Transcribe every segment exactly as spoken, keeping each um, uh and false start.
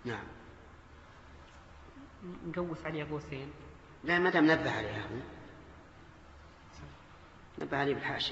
نعم. نقوس عليها قوسين. لا ما دام نبه عليها نبه عليه بالحاشية.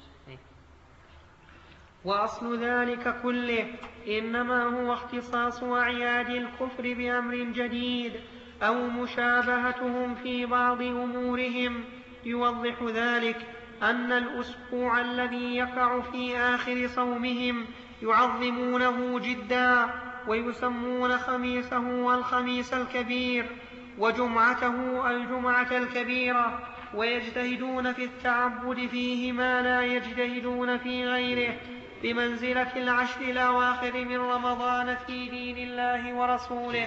وأصل ذلك كله إنما هو اختصاص أعياد الكفر بأمر جديد أو مشابهتهم في بعض أمورهم. يوضح ذلك أن الأسبوع الذي يقع في آخر صومهم يعظمونه جدا ويسمون خميسه الخميس الكبير وجمعته الجمعة الكبيرة، ويجتهدون في التعبد فيه ما لا يجتهدون في غيره بمنزلة العشر الأواخر من رمضان في دين الله ورسوله.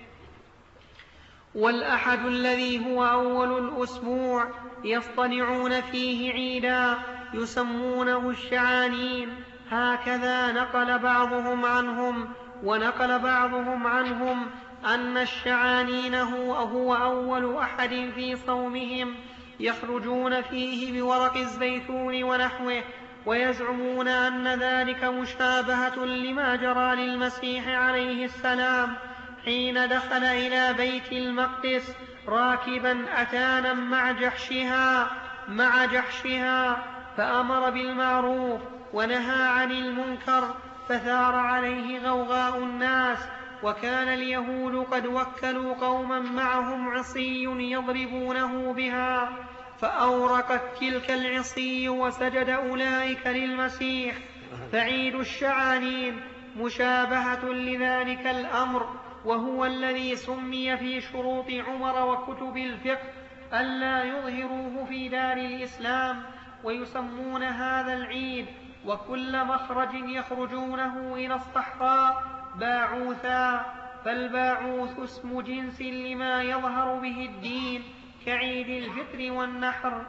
والأحد الذي هو أول الأسبوع يصطنعون فيه عيدا يسمونه الشعانين. هكذا نقل بعضهم عنهم ونقل بعضهم عنهم أن الشعانين هو أول أحد في صومهم يخرجون فيه بورق الزيتون ونحوه، ويزعمون أن ذلك مشابهة لما جرى للمسيح عليه السلام حين دخل إلى بيت المقدس راكبا أتانا مع جحشها مع جحشها فأمر بالمعروف ونهى عن المنكر فثار عليه غوغاء الناس. وكان اليهود قد وكلوا قوما معهم عصي يضربونه بها فأورقت تلك العصي وسجد أولئك للمسيح. فعيد الشعانين مشابهة لذلك الأمر، وهو الذي سمي في شروط عمر وكتب الفقه ألا يظهروه في دار الإسلام، ويسمون هذا العيد وكل مخرج يخرجونه إلى الصحراء باعوثا. فالباعوث اسم جنس لما يظهر به الدين كعيد الفطر والنحر.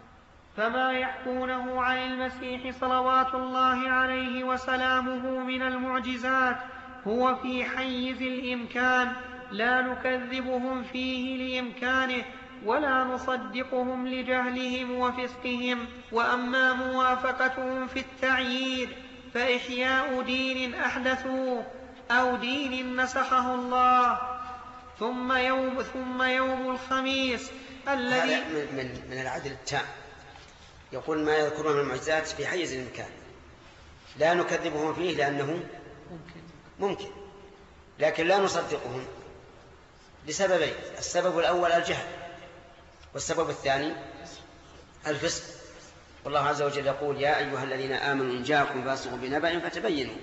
فما يحكونه عن المسيح صلوات الله عليه وسلامه من المعجزات هو في حيز الإمكان، لا نكذبهم فيه لإمكانه ولا نصدقهم لجهلهم وفسقهم. وأما موافقتهم في التعييد فإحياء دين أحدثوه أو دين نسخه الله. ثم يوم, ثم يوم الخميس الذي من, من العدل التام يقول ما يذكرون من المعجزات في حيز الإمكان لا نكذبهم فيه لأنه ممكن، لكن لا نصدقهم لسببين: السبب الأول الجهل، والسبب الثاني الفسق. والله عز وجل يقول: يا أيها الذين آمنوا إن جاءكم فاسق بنبأ فتبينوا.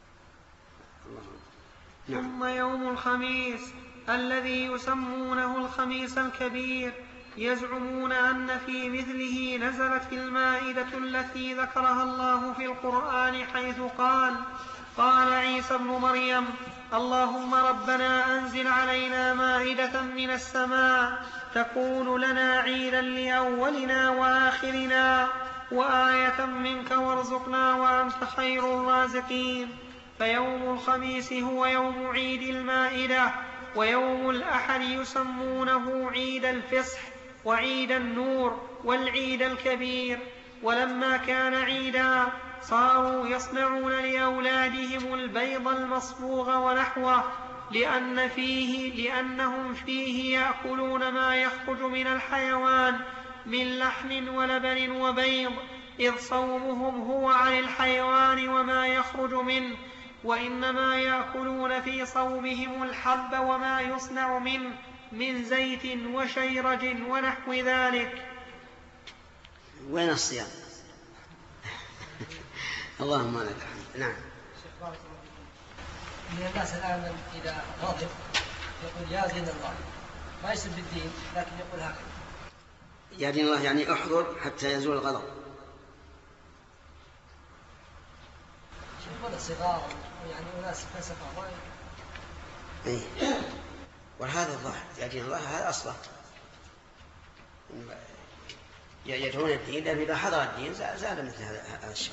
ثم يوم الخميس الذي يسمونه الخميس الكبير يزعمون أن في مثله نزلت المائدة التي ذكرها الله في القرآن حيث قال: قال عيسى ابن مريم: اللهم ربنا أنزل علينا مائدة من السماء تكون لنا عيدا لأولنا وآخرنا وآية منك وارزقنا وأنت خير الرازقين. فيوم الخميس هو يوم عيد المائدة، ويوم الأحد يسمونه عيد الفصح وعيد النور والعيد الكبير. ولما كان عيدا صاروا يصنعون لأولادهم البيض المصبوغ ونحوه، لأن فيه لأنهم فيه يأكلون ما يخرج من الحيوان من لحم ولبن وبيض، إذ صومهم هو عن الحيوان وما يخرج منه، وإنما يأكلون في صومهم الحب وما يصنع منه من زيت وشيرج ونحو ذلك. وين الصيام؟ اللهم لك الحمد. نعم. من الناس الآن إذا غضب يقول يا دين الله، ما يسب الدين لكن يقول هكذا: يا دين الله يعني احضر حتى يزول الغضب. شوف صغار يعني وناس فلسفة. ايه وهذا الظاهر يا دين الله، هذا أصله يدعون الدين، لأن إذا حضر الدين زاد مثل هذا الشر.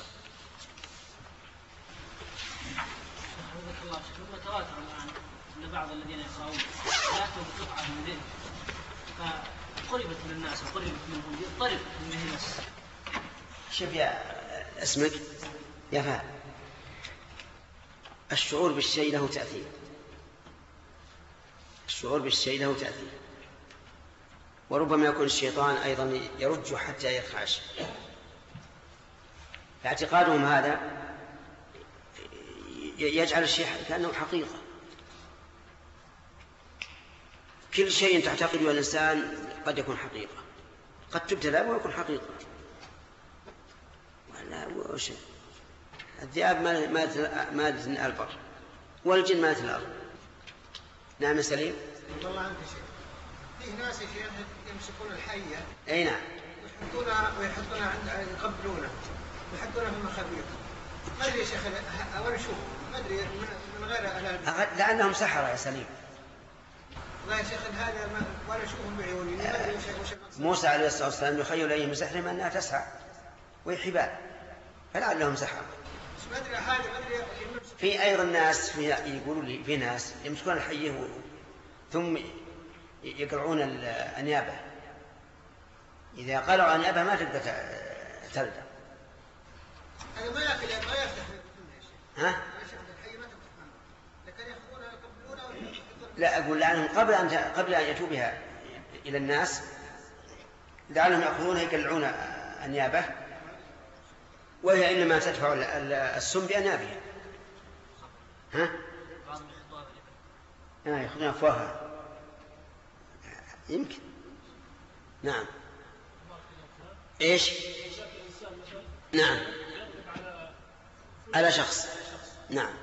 ثم تواتر معنا أن بعض الذين يقرؤون يأتوا بقطعة من ذلك فقربت من الناس وقربت منهم يضطرب من الناس. شوف يا اسمك يا فهد، الشعور بالشيء له تأثير. الشعور بالشيء له تأثير. وربما يكون الشيطان أيضا يرج حتى يخاش. اعتقادهم هذا يجعل الشيء كأنه حقيقة. كل شيء تعتقده الإنسان قد يكون حقيقة، قد تبتلى ويكون حقيقة. ولا وش الذئاب مالت البر والجن مالت الأرض. نعم يا سليم. والله أنت شيء فيه ناس يمسكون الحية. أي نعم. ويحطونها ويحطونها عند يقبلونها ويحطونها في المخابيط. ما أدري يا شيخ أول شوف ما أدري من غير أهل. لأنهم سحرة يا سليم. والله يا شيخ هذا ما ولا أشوفهم بعيوني. ما أدري وش المقصود. موسى عليه الصلاة والسلام يخيل إليه من سحرهم أنها تسعى وهي حبال فلعلهم سحرة. ما أدري هذا ما أدري. في أيضا ناس في يقولوا لي في ناس يمسكون الحية ثم يقرعون الأنيابة. إذا قرعوا الأنيابة ما تقدر تردى. هذا ما يأكل ما يفتح. ها؟ لا أقول لعنهم قبل أن قبل أن يأتوا بها إلى الناس لعلهم يأخذونها يقلعون أنيابه وهي إنما تدفع السم بأنيابها. ها؟ آه يأخذون أفواهها يمكن. نعم. إيش؟ نعم على شخص. نعم.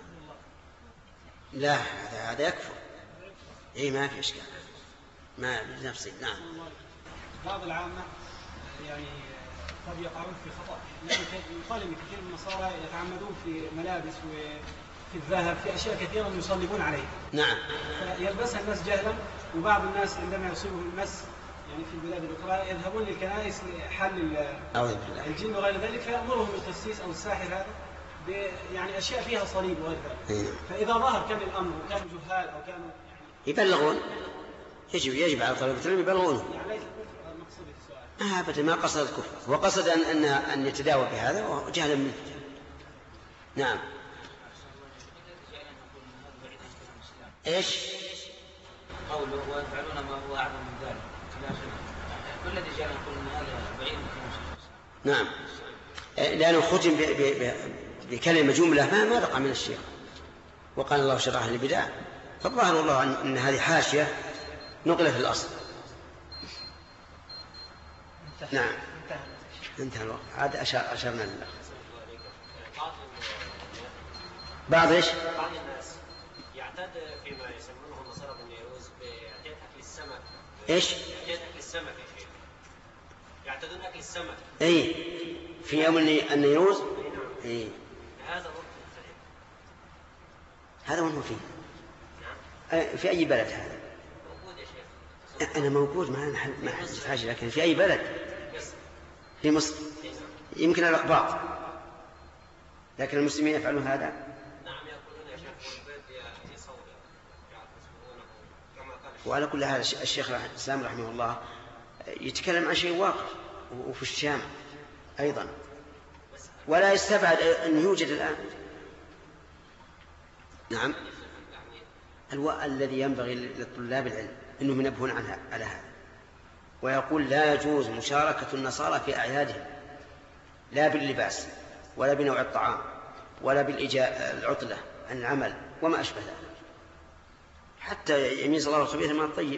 لا هذا يكفر. إيه ما في إشكال ما بنفسي. نعم. بعض العامة يعني قد يقعون في خطأ. يقال إن كثير من النصارى يتعمدون في ملابس وفي الذهب في أشياء كثيرة يصلبون عليها. نعم. فيلبسها الناس جهلا، وبعض الناس عندما يصيبهم المس يعني في البلاد الأخرى يذهبون للكنائس لحل الجن وغير ذلك، فيأمرهم القسيس أو الساحر هذا يعني أشياء فيها صليب وغير ذلك. فإذا ظهر كان الأمر وكانوا جهال أو كانوا يعني يبلغون. يجب يجب على طلبة العلم يبلغونه. يعني ليس مقصود السؤال. آه أبدا ما قصد الكفر، وقصد أن أن أن يتداوى بهذا وجهلا منه. نعم. إيش؟ قوله ويفعلون ما هو أعظم من ذلك. كل الذي جاء يقول أن هذا بعيد من نعم. لأنه ختم بكلمة جملة ما ما بقى من الشيخ. وقال الله شرعها للبدع، فالظاهر والله أن هذه حاشية نقلت الأصل. نعم. انتهى الوقت. عاد أشار أشرنا لله. بعض إيش؟ بعض الناس يعتاد فيما يسمونه النصارى بالنيروز بإعطاء أكل السمك. إيش؟ إعطاء أكل السمك يا شيخ. يعتادون أكل السمك. أي في يوم النيروز. أي. هذا ممكن صحيح. هذا وين هو فيه؟ نعم. في أي بلد هذا؟ موجود يا شيخ. أنا موجود ما أنا ما حد حاجة، لكن في أي بلد؟ في مصر. يمكن الأقباط، لكن المسلمين يفعلون هذا. نعم يأكلون يا شيخ والبيت يصور يعتصمونه كما قال. وعلى كل هذا الشيخ الإسلام رحمه الله يتكلم عن شيء واقع وفي الشام أيضا، ولا يستبعد أن يوجد الآن. نعم. الو... الذي ينبغي للطلاب العلم أنهم ينبهون عنها على هذا، ويقول لا يجوز مشاركة النصارى في أعيادهم، لا باللباس ولا بنوع الطعام ولا بالعطلة عن العمل وما أشبه ذلك، حتى يميز الله الخبيث من الطيب.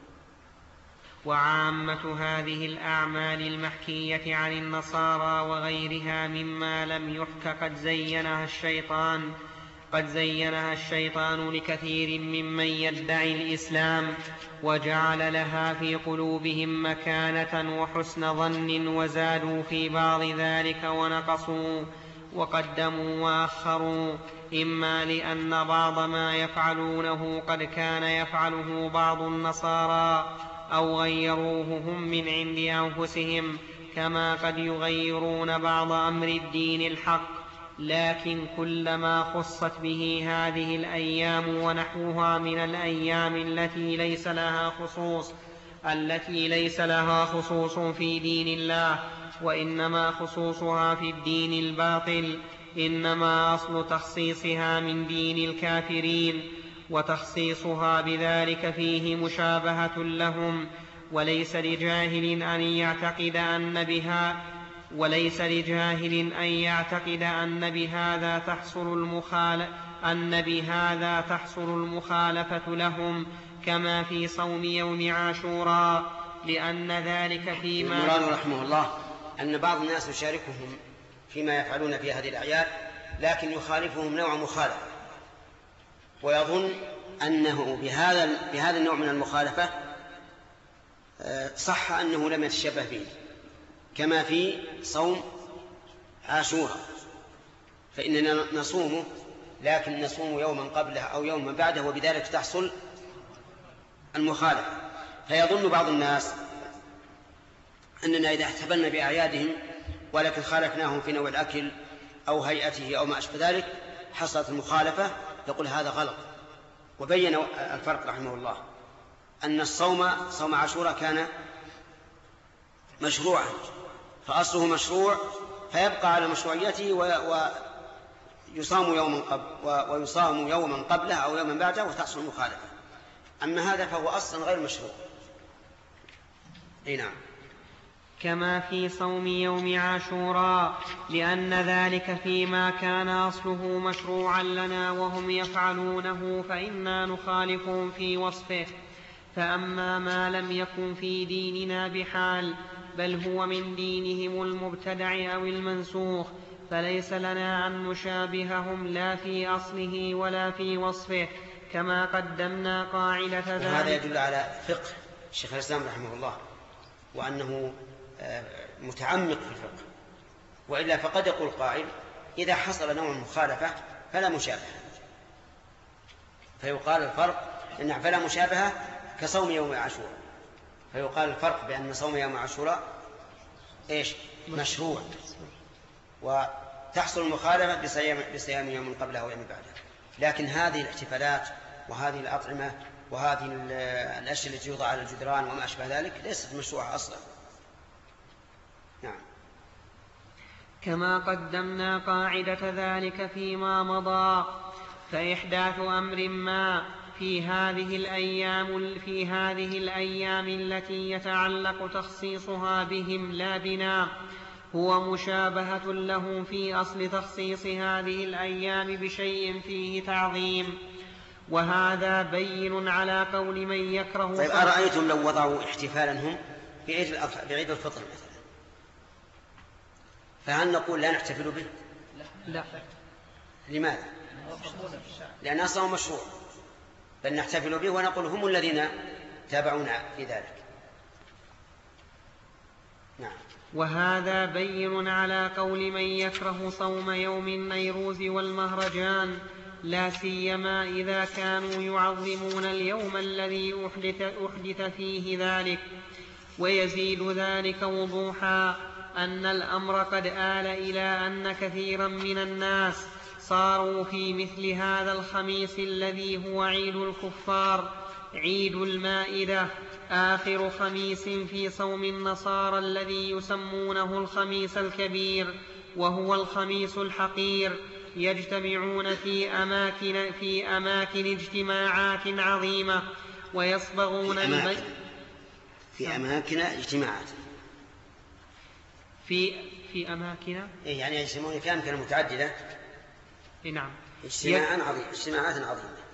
وعامة هذه الأعمال المحكية عن النصارى وغيرها مما لم يحك قد زينها الشيطان قد زينها الشيطان لكثير ممن يدعي الإسلام، وجعل لها في قلوبهم مكانة وحسن ظن، وزادوا في بعض ذلك ونقصوا وقدموا وأخروا، إما لأن بعض ما يفعلونه قد كان يفعله بعض النصارى أو غيروه هم من عند أنفسهم، كما قد يغيرون بعض أمر الدين الحق، لكن كلما خصت به هذه الأيام ونحوها من الأيام التي ليس لها خصوص التي ليس لها خصوص في دين الله، وإنما خصوصها في الدين الباطل، إنما أصل تخصيصها من دين الكافرين، وتخصيصها بذلك فيه مشابهة لهم، وليس لجاهل أن يعتقد أن بها وليس لجاهل أن يعتقد أن بهذا تحصل المخالفة أن بهذا تحصل المخالفة لهم كما في صوم يوم عاشوراء، لأن ذلك فيما المراد رحمه الله أن بعض الناس يشاركهم فيما يفعلون في هذه الأعياد، لكن يخالفهم نوع مخالفة، ويظن أنه بهذا بهذا النوع من المخالفة صح أنه لم يتشبه به، كما في صوم عاشوراء، فإننا نصومه لكن نصوم يوما قبله أو يوما بعده، وبذلك تحصل المخالفة. فيظن بعض الناس أننا إذا احتفلنا بأعيادهم ولكن خالفناهم في نوع الأكل أو هيئته أو ما أشبه ذلك حصلت المخالفة، يقول هذا غلط. وبين الفرق رحمه الله أن الصوم صوم عاشوراء كان مشروعا، فأصله مشروع فيبقى على مشروعيته ويصام يوما قبل ويصام يوما قبله أو يوما بعده وتحصل المخالفة. أما هذا فهو أصلا غير مشروع. أي نعم. كما في صوم يوم عاشوراء، لأن ذلك فيما كان أصله مشروعا لنا وهم يفعلونه فإنا نخالفهم في وصفه. فأما ما لم يكن في ديننا بحال بل هو من دينهم المبتدع أو المنسوخ فليس لنا أن نشابههم لا في أصله ولا في وصفه، كما قدمنا قاعدة ذلك. وهذا يدل على فقه الشيخ الإسلام رحمه الله، وأنه متعمق في الفقه، وإلا فقد يقول قائل إذا حصل نوع مخالفة فلا مشابهة، فيقال الفرق إن فلا مشابهة كصوم يوم عاشوراء، فيقال الفرق بأن صوم يوم عاشوراء إيش مشروع وتحصل المخالفة بصيام يوم قبله أو يوم بعده. لكن هذه الاحتفالات وهذه الأطعمة وهذه الأشياء التي توضع على الجدران وما أشبه ذلك ليست مشروعة أصلا. نعم. كما قدمنا قاعدة ذلك فيما مضى، فإحداث أمر ما في هذه الأيام في هذه الأيام التي يتعلق تخصيصها بهم لا بنا هو مشابهة لهم في أصل تخصيص هذه الأيام بشيء فيه تعظيم، وهذا بين على قول من يكره. طيب أرأيتم لو وضعوا احتفالا هم بعيد بعيد الفطر مثلا، فهل نقول لا نحتفل به؟ لا. لماذا؟ لأن أصله مشروع، بل نحتفل به ونقول هم الذين تابعونا في ذلك. نعم. وهذا بين على قول من يكره صوم يوم النيروز والمهرجان، لا سيما إذا كانوا يعظمون اليوم الذي أحدث, أحدث فيه ذلك. ويزيد ذلك وضوحا أن الأمر قد آل إلى أن كثيرا من الناس صاروا في مثل هذا الخميس الذي هو عيد الكفار عيد المائدة آخر خميس في صوم النصارى الذي يسمونه الخميس الكبير، وهو الخميس الحقير، يجتمعون في أماكن, في أماكن اجتماعات عظيمة ويصبغون في أماكن, في أماكن اجتماعات في, في أماكن يعني يجتمعون في أماكن متعددة. نعم. اجتماعات عظيمة اجتماعات عظيمة